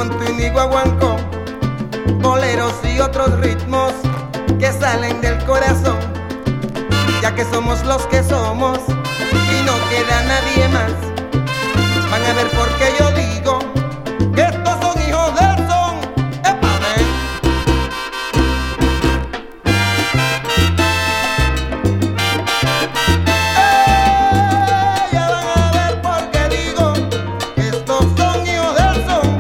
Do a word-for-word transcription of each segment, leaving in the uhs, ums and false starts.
Montuín y guaguancó, boleros y otros ritmos que salen del corazón, ya que somos los que somos y no queda nadie más. Van a ver por qué yo digo que estos son hijos del son. ¡Épame! ¡Eh! Ya van a ver por qué digo que estos son hijos del son.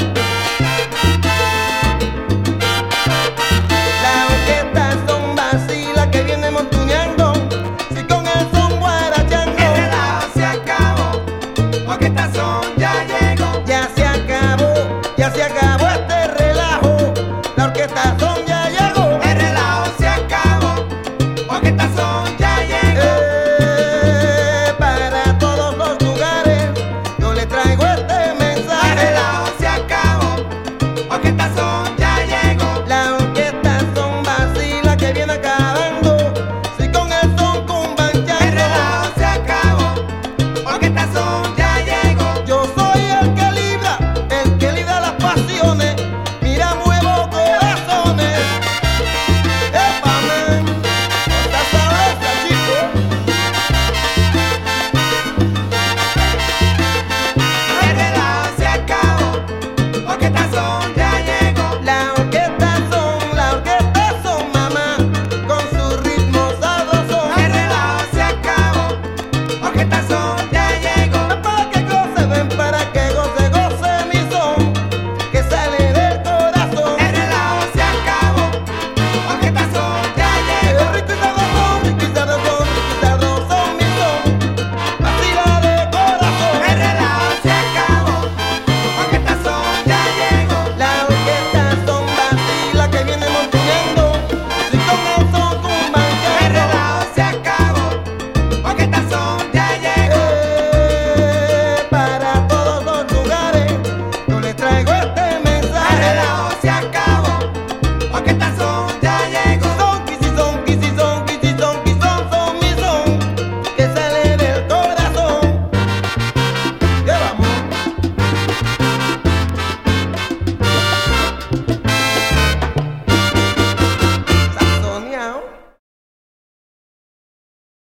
La orquesta son vacila que viene montuñando, si con el son guarachando. El relajo se acabó, porque esta son ya llegó. Ya se acabó, ya se acabó este relajo. La orquesta son ya llegó. El relajo se acabó, porque esta son ya llegó. Eh, para todos los lugares yo le traigo este El mensaje. relajo se acabó, porque esta son ya llegó. La orquesta son vacila que viene acabando, si con el son El cumbanchando. relajo se acabó, porque esta son ya llegó. Yo soy el que libra, el que libra las pasiones. Mira, muevo corazones. ¡Épame! ¡Está sabrosa, chico! El relajo se acabó, porque esta son ya